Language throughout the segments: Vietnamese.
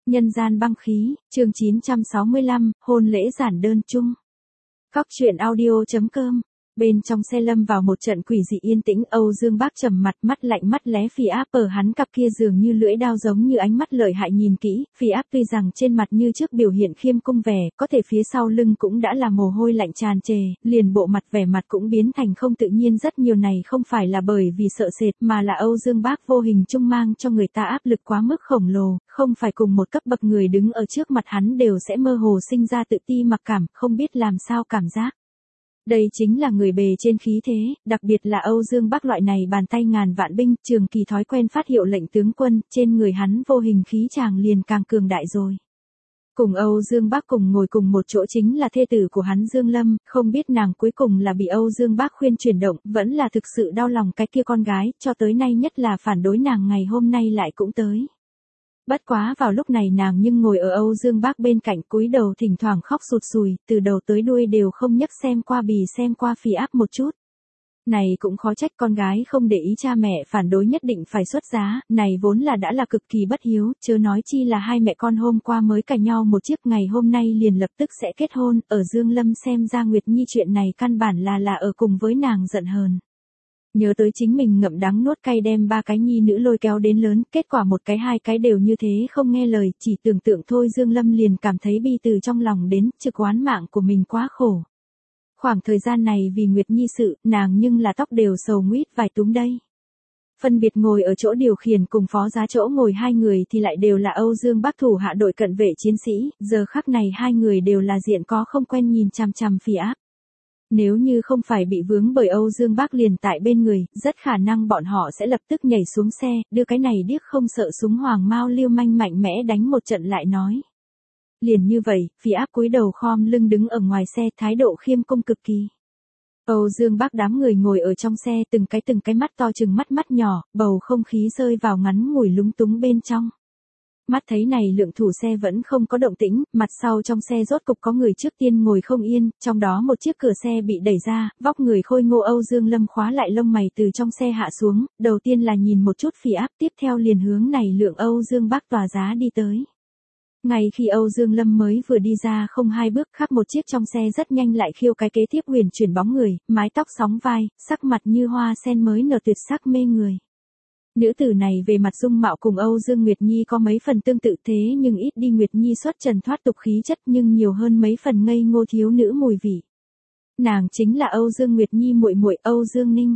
Nhân gian băng khí, chương 965, hôn lễ giản đơn chung. Góc truyện audio.com. Bên trong xe lâm vào một trận quỷ dị yên tĩnh, Âu Dương Bác trầm mặt, mắt lạnh mắt lé Phi Áp ở hắn cặp kia dường như lưỡi đao giống như ánh mắt lợi hại nhìn kỹ. Phi Áp tuy rằng trên mặt như trước biểu hiện khiêm cung vẻ, có thể phía sau lưng cũng đã là mồ hôi lạnh tràn trề, liền bộ mặt vẻ mặt cũng biến thành không tự nhiên. Rất nhiều này không phải là bởi vì sợ sệt, mà là Âu Dương Bác vô hình chung mang cho người ta áp lực quá mức khổng lồ, không phải cùng một cấp bậc người đứng ở trước mặt hắn đều sẽ mơ hồ sinh ra tự ti mặc cảm, không biết làm sao cảm giác. Đây chính là người bề trên khí thế, đặc biệt là Âu Dương Bác loại này bàn tay ngàn vạn binh, trường kỳ thói quen phát hiệu lệnh tướng quân, trên người hắn vô hình khí chàng liền càng cường đại rồi. Cùng Âu Dương Bác cùng ngồi cùng một chỗ chính là thê tử của hắn Dương Lâm, không biết nàng cuối cùng là bị Âu Dương Bác khuyên chuyển động, vẫn là thực sự đau lòng cái kia con gái, cho tới nay nhất là phản đối nàng ngày hôm nay lại cũng tới. Bất quá vào lúc này nàng nhưng ngồi ở Âu Dương Bác bên cạnh cúi đầu thỉnh thoảng khóc sụt sùi, từ đầu tới đuôi đều không nhấc xem qua bì xem qua Phi Áp một chút. Này cũng khó trách con gái không để ý cha mẹ phản đối nhất định phải xuất giá, này vốn là đã là cực kỳ bất hiếu, chớ nói chi là hai mẹ con hôm qua mới cãi nhau một chiếc, ngày hôm nay liền lập tức sẽ kết hôn, ở Dương Lâm xem ra Nguyệt Nhi chuyện này căn bản là ở cùng với nàng giận hờn. Nhớ tới chính mình ngậm đắng nuốt cay đem ba cái nhi nữ lôi kéo đến lớn, kết quả một cái hai cái đều như thế không nghe lời, chỉ tưởng tượng thôi Dương Lâm liền cảm thấy bi từ trong lòng đến, trực oán mạng của mình quá khổ. Khoảng thời gian này vì Nguyệt Nhi sự, nàng nhưng là tóc đều sầu nguýt vài túm đây. Phân biệt ngồi ở chỗ điều khiển cùng phó giá chỗ ngồi hai người thì lại đều là Âu Dương Bác thủ hạ đội cận vệ chiến sĩ, giờ khắc này hai người đều là diện có không quen nhìn chằm chằm Phi Áp. Nếu như không phải bị vướng bởi Âu Dương Bác liền tại bên người, rất khả năng bọn họ sẽ lập tức nhảy xuống xe, đưa cái này điếc không sợ súng hoàng mao liêu manh mạnh mẽ đánh một trận lại nói. Liền như vậy, Phi Áp cúi đầu khom lưng đứng ở ngoài xe, thái độ khiêm cung cực kỳ. Âu Dương Bác đám người ngồi ở trong xe từng cái mắt to chừng mắt nhỏ, bầu không khí rơi vào ngắn ngủi lúng túng bên trong. Mắt thấy này lượng thủ xe vẫn không có động tĩnh, mặt sau trong xe rốt cục có người trước tiên ngồi không yên, trong đó một chiếc cửa xe bị đẩy ra, vóc người khôi ngô Âu Dương Lâm khóa lại lông mày từ trong xe hạ xuống, đầu tiên là nhìn một chút Phi Áp, tiếp theo liền hướng này lượng Âu Dương Bác tòa giá đi tới. Ngay khi Âu Dương Lâm mới vừa đi ra không hai bước, khác một chiếc trong xe rất nhanh lại khiêu cái kế tiếp huyền chuyển bóng người, mái tóc sóng vai, sắc mặt như hoa sen mới nở tuyệt sắc mê người. Nữ tử này về mặt dung mạo cùng Âu Dương Nguyệt Nhi có mấy phần tương tự thế nhưng ít đi Nguyệt Nhi xuất trần thoát tục khí chất nhưng nhiều hơn mấy phần ngây ngô thiếu nữ mùi vị. Nàng chính là Âu Dương Nguyệt Nhi muội muội Âu Dương Ninh.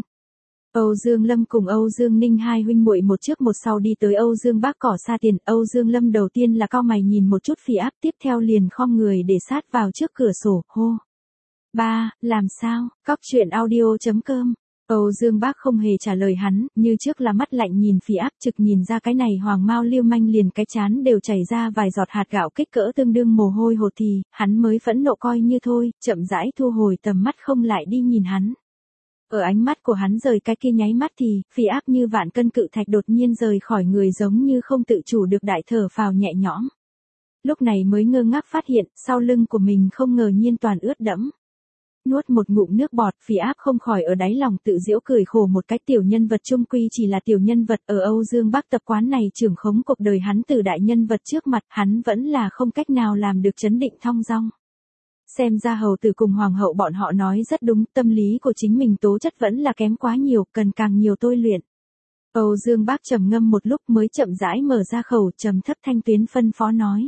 Âu Dương Lâm cùng Âu Dương Ninh hai huynh muội một trước một sau đi tới Âu Dương Bác cỏ xa tiền, Âu Dương Lâm đầu tiên là cau mày nhìn một chút Phi Áp, tiếp theo liền khom người để sát vào trước cửa sổ, hô. Ba, làm sao, góc truyện audio.com. Âu Dương Bác không hề trả lời hắn, như trước là mắt lạnh nhìn Phi Áp, trực nhìn ra cái này hoàng mao liêu manh liền cái chán đều chảy ra vài giọt hạt gạo kích cỡ tương đương mồ hôi hột thì, hắn mới phẫn nộ coi như thôi, chậm rãi thu hồi tầm mắt không lại đi nhìn hắn. Ở ánh mắt của hắn rời cái kia nháy mắt thì, Phi Áp như vạn cân cự thạch đột nhiên rời khỏi người giống như không tự chủ được đại thở phào nhẹ nhõm. Lúc này mới ngơ ngác phát hiện, sau lưng của mình không ngờ nhiên toàn ướt đẫm. Nuốt một ngụm nước bọt, Phi Áp không khỏi ở đáy lòng tự giễu cười khổ một cái, tiểu nhân vật chung quy chỉ là tiểu nhân vật, ở Âu Dương Bác tập quán này trưởng khống cuộc đời hắn từ đại nhân vật trước mặt, hắn vẫn là không cách nào làm được trấn định thong dong. Xem ra hầu tử cùng hoàng hậu bọn họ nói rất đúng, tâm lý của chính mình tố chất vẫn là kém quá nhiều, cần càng nhiều tôi luyện. Âu Dương Bác trầm ngâm một lúc mới chậm rãi mở ra khẩu, trầm thấp thanh tuyến phân phó nói.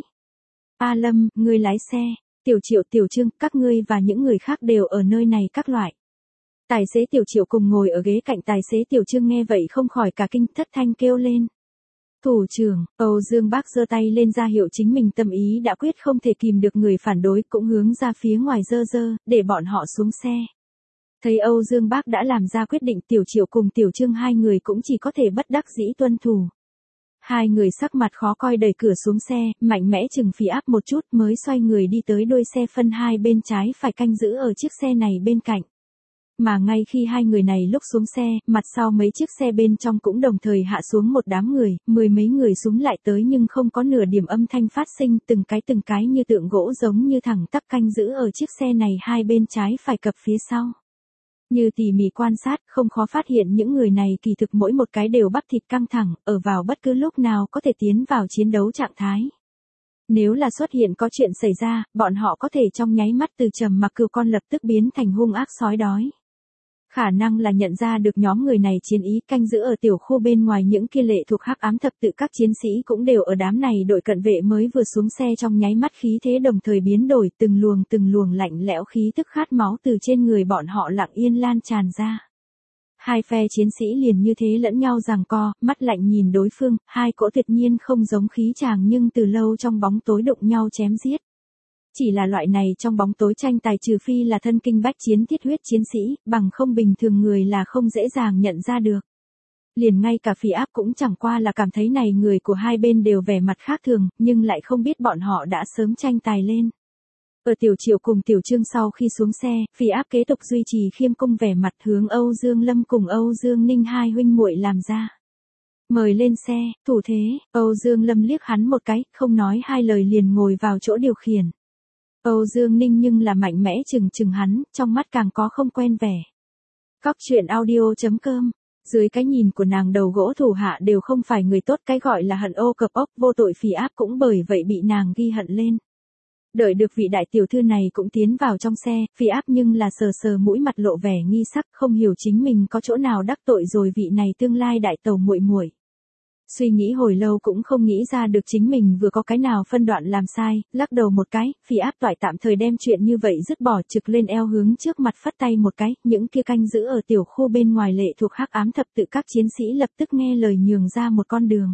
A Lâm, ngươi lái xe. Tiểu Triệu, Tiểu Trương, các ngươi và những người khác đều ở nơi này các loại. Tài xế Tiểu Triệu cùng ngồi ở ghế cạnh tài xế Tiểu Trương nghe vậy không khỏi cả kinh, thất thanh kêu lên. Thủ trưởng, Âu Dương Bác giơ tay lên ra hiệu chính mình tâm ý đã quyết, không thể kìm được người phản đối, cũng hướng ra phía ngoài giơ, để bọn họ xuống xe. Thấy Âu Dương Bác đã làm ra quyết định, Tiểu Triệu cùng Tiểu Trương hai người cũng chỉ có thể bất đắc dĩ tuân thủ. Hai người sắc mặt khó coi đẩy cửa xuống xe, mạnh mẽ chừng Phi Áp một chút mới xoay người đi tới đuôi xe phân hai bên trái phải canh giữ ở chiếc xe này bên cạnh. Mà ngay khi hai người này lúc xuống xe, mặt sau mấy chiếc xe bên trong cũng đồng thời hạ xuống một đám người, mười mấy người súng lại tới nhưng không có nửa điểm âm thanh phát sinh, từng cái như tượng gỗ giống như thẳng tắp canh giữ ở chiếc xe này hai bên trái phải cập phía sau. Như tỉ mỉ quan sát, không khó phát hiện những người này kỳ thực mỗi một cái đều bắp thịt căng thẳng, ở vào bất cứ lúc nào có thể tiến vào chiến đấu trạng thái. Nếu là xuất hiện có chuyện xảy ra, bọn họ có thể trong nháy mắt từ trầm mặc cừu con lập tức biến thành hung ác sói đói. Khả năng là nhận ra được nhóm người này chiến ý canh giữ ở tiểu khu bên ngoài những kia lệ thuộc hắc ám thập tự các chiến sĩ cũng đều ở đám này đội cận vệ mới vừa xuống xe trong nháy mắt khí thế đồng thời biến đổi từng luồng lạnh lẽo khí tức khát máu từ trên người bọn họ lặng yên lan tràn ra. Hai phe chiến sĩ liền như thế lẫn nhau giằng co, mắt lạnh nhìn đối phương, hai cỗ tuyệt nhiên không giống khí chàng nhưng từ lâu trong bóng tối đụng nhau chém giết. Chỉ là loại này trong bóng tối tranh tài trừ phi là thân kinh bách chiến thiết huyết chiến sĩ, bằng không bình thường người là không dễ dàng nhận ra được. Liền ngay cả Phỉ Áp cũng chẳng qua là cảm thấy này người của hai bên đều vẻ mặt khác thường, nhưng lại không biết bọn họ đã sớm tranh tài lên. Ở Tiểu Triệu cùng Tiểu Trương sau khi xuống xe, Phỉ Áp kế tục duy trì khiêm cung vẻ mặt hướng Âu Dương Lâm cùng Âu Dương Ninh hai huynh muội làm ra. Mời lên xe, thủ thế, Âu Dương Lâm liếc hắn một cái, không nói hai lời liền ngồi vào chỗ điều khiển. Âu Dương Ninh nhưng là mạnh mẽ chừng hắn, trong mắt càng có không quen vẻ. Cóc truyện audio.com. Dưới cái nhìn của nàng đầu gỗ thủ hạ đều không phải người tốt, cái gọi là hận ô cập ốc vô tội Phỉ Áp cũng bởi vậy bị nàng ghi hận lên. Đợi được vị đại tiểu thư này cũng tiến vào trong xe, Phỉ Áp nhưng là sờ mũi mặt lộ vẻ nghi sắc, không hiểu chính mình có chỗ nào đắc tội rồi vị này tương lai đại tẩu muội muội. Suy nghĩ hồi lâu cũng không nghĩ ra được chính mình vừa có cái nào phân đoạn làm sai, lắc đầu một cái, Phỉ Áp toại tạm thời đem chuyện như vậy dứt bỏ, trực lên eo hướng trước mặt phất tay một cái, những kia canh giữ ở tiểu khu bên ngoài lệ thuộc hắc ám thập tự các chiến sĩ lập tức nghe lời nhường ra một con đường.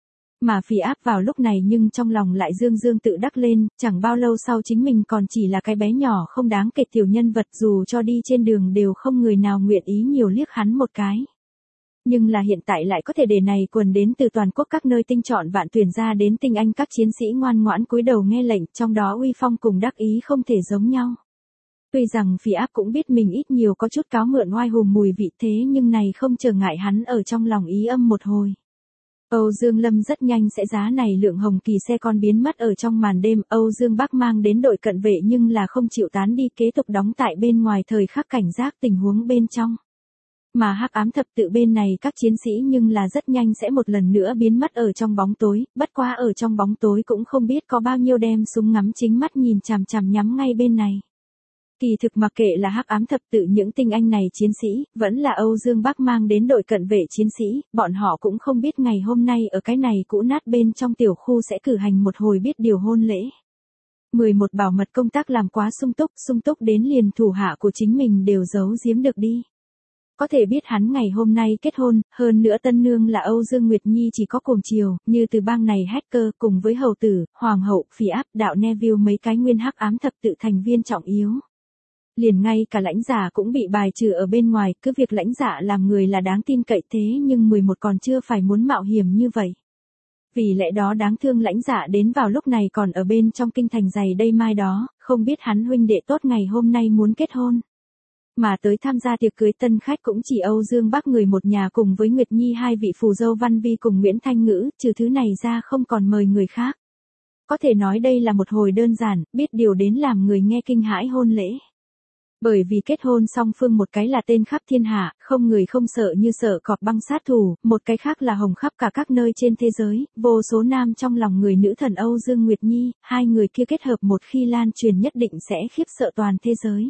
Mà Phỉ Áp vào lúc này nhưng trong lòng lại dương tự đắc lên, chẳng bao lâu sau chính mình còn chỉ là cái bé nhỏ không đáng kể tiểu nhân vật, dù cho đi trên đường đều không người nào nguyện ý nhiều liếc hắn một cái. Nhưng là hiện tại lại có thể để này quần đến từ toàn quốc các nơi tinh chọn vạn tuyển ra đến tinh anh các chiến sĩ ngoan ngoãn cúi đầu nghe lệnh, trong đó uy phong cùng đắc ý không thể giống nhau. Tuy rằng Phỉ Áp cũng biết mình ít nhiều có chút cáo mượn oai hùng mùi vị thế nhưng này không trở ngại hắn ở trong lòng ý âm một hồi. Âu Dương Lâm rất nhanh sẽ giá này lượng hồng kỳ xe con biến mất ở trong màn đêm, Âu Dương Bắc mang đến đội cận vệ nhưng là không chịu tán đi, kế tục đóng tại bên ngoài thời khắc cảnh giác tình huống bên trong. Mà hắc ám thập tự bên này các chiến sĩ nhưng là rất nhanh sẽ một lần nữa biến mất ở trong bóng tối, bất quá ở trong bóng tối cũng không biết có bao nhiêu đem súng ngắm chính mắt nhìn chằm chằm nhắm ngay bên này. Kỳ thực mặc kệ là hắc ám thập tự những tinh anh này chiến sĩ, vẫn là Âu Dương Bắc mang đến đội cận vệ chiến sĩ, bọn họ cũng không biết ngày hôm nay ở cái này cũ nát bên trong tiểu khu sẽ cử hành một hồi biết điều hôn lễ. 11 bảo mật công tác làm quá sung túc đến liền thủ hạ của chính mình đều giấu giếm được đi. Có thể biết hắn ngày hôm nay kết hôn, hơn nữa tân nương là Âu Dương Nguyệt Nhi chỉ có cùng chiều, như từ bang này hacker cùng với hầu tử, hoàng hậu, Phỉ Áp, đạo Neville mấy cái nguyên hắc ám thập tự thành viên trọng yếu. Liền ngay cả lãnh giả cũng bị bài trừ ở bên ngoài, cứ việc lãnh giả làm người là đáng tin cậy thế nhưng 11 còn chưa phải muốn mạo hiểm như vậy. Vì lẽ đó đáng thương lãnh giả đến vào lúc này còn ở bên trong kinh thành giày đây mai đó, không biết hắn huynh đệ tốt ngày hôm nay muốn kết hôn. Mà tới tham gia tiệc cưới tân khách cũng chỉ Âu Dương Bắc người một nhà cùng với Nguyệt Nhi hai vị phù dâu Văn Vi cùng Nguyễn Thanh Ngữ, trừ thứ này ra không còn mời người khác. Có thể nói đây là một hồi đơn giản, biết điều đến làm người nghe kinh hãi hôn lễ. Bởi vì kết hôn song phương một cái là tên khắp thiên hạ, không người không sợ như sợ cọp băng sát thủ, một cái khác là hồng khắp cả các nơi trên thế giới, vô số nam trong lòng người nữ thần Âu Dương Nguyệt Nhi, hai người kia kết hợp một khi lan truyền nhất định sẽ khiếp sợ toàn thế giới.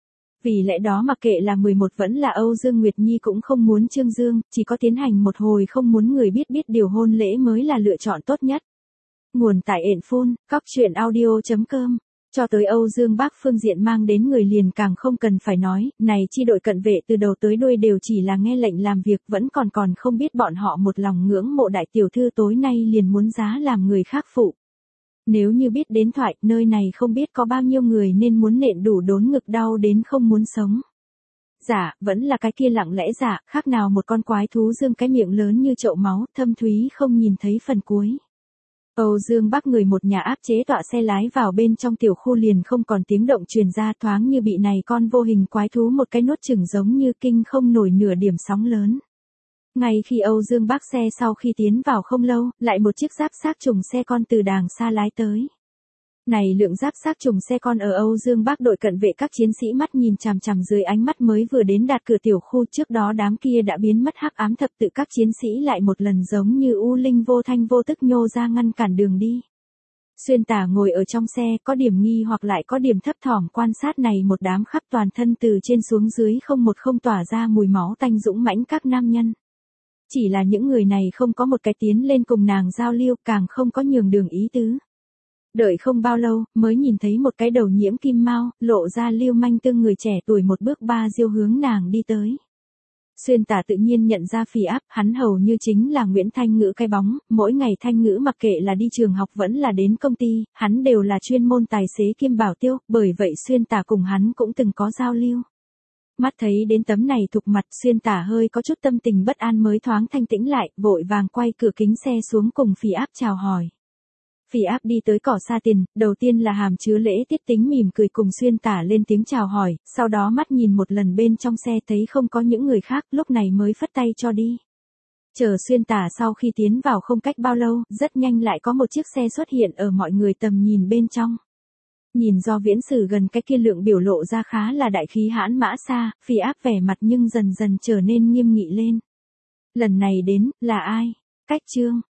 Vì lẽ đó mặc kệ là 11 vẫn là Âu Dương Nguyệt Nhi cũng không muốn trương dương, chỉ có tiến hành một hồi không muốn người biết điều hôn lễ mới là lựa chọn tốt nhất. Nguồn tại Enphone, cóc truyện audio.com. Cho tới Âu Dương Bắc phương diện mang đến người liền càng không cần phải nói, này chi đội cận vệ từ đầu tới đuôi đều chỉ là nghe lệnh làm việc, vẫn còn không biết bọn họ một lòng ngưỡng mộ đại tiểu thư tối nay liền muốn giá làm người khác phụ. Nếu như biết đến thoại, nơi này không biết có bao nhiêu người nên muốn nện đủ đốn ngực đau đến không muốn sống. Dạ, vẫn là cái kia lặng lẽ dạ, khác nào một con quái thú dương cái miệng lớn như chậu máu, thâm thúy không nhìn thấy phần cuối. Âu Dương Bắc người một nhà áp chế tọa xe lái vào bên trong tiểu khu liền không còn tiếng động truyền ra, thoáng như bị này con vô hình quái thú một cái nuốt chửng giống như kinh không nổi nửa điểm sóng lớn. Ngay khi Âu Dương Bắc xe sau khi tiến vào không lâu, lại một chiếc giáp xác trùng xe con từ đàng xa lái tới. Này lượng giáp xác trùng xe con ở Âu Dương Bắc đội cận vệ các chiến sĩ mắt nhìn chằm chằm dưới ánh mắt mới vừa đến đạt cửa tiểu khu, trước đó đám kia đã biến mất hắc ám thập tự các chiến sĩ lại một lần giống như u linh vô thanh vô tức nhô ra ngăn cản đường đi. Xuyên Tả ngồi ở trong xe, có điểm nghi hoặc lại có điểm thấp thỏm quan sát này một đám khắp toàn thân từ trên xuống dưới không tỏa ra mùi máu tanh dũng mãnh các nam nhân. Chỉ là những người này không có một cái tiến lên cùng nàng giao lưu, càng không có nhường đường ý tứ. Đợi không bao lâu, mới nhìn thấy một cái đầu nhiễm kim mao, lộ ra lưu manh tương người trẻ tuổi một bước ba diêu hướng nàng đi tới. Xuyên Tả tự nhiên nhận ra Phỉ Áp, hắn hầu như chính là Nguyễn Thanh Ngữ cái bóng, mỗi ngày Thanh Ngữ mặc kệ là đi trường học vẫn là đến công ty, hắn đều là chuyên môn tài xế kiêm bảo tiêu, bởi vậy Xuyên Tả cùng hắn cũng từng có giao lưu. Mắt thấy đến tấm này thục mặt, Xuyên Tả hơi có chút tâm tình bất an mới thoáng thanh tĩnh lại, vội vàng quay cửa kính xe xuống cùng Phỉ Áp chào hỏi. Phỉ Áp đi tới cỏ sa tiền, đầu tiên là hàm chứa lễ tiết tính mỉm cười cùng Xuyên Tả lên tiếng chào hỏi, sau đó mắt nhìn một lần bên trong xe thấy không có những người khác, lúc này mới phất tay cho đi. Chờ Xuyên Tả sau khi tiến vào không cách bao lâu, rất nhanh lại có một chiếc xe xuất hiện ở mọi người tầm nhìn bên trong. Nhìn do Viễn Sử gần cái kia lượng biểu lộ ra khá là đại khí hãn mã xa, Phỉ Áp vẻ mặt nhưng dần dần trở nên nghiêm nghị lên. Lần này đến, là ai? Cách Trương.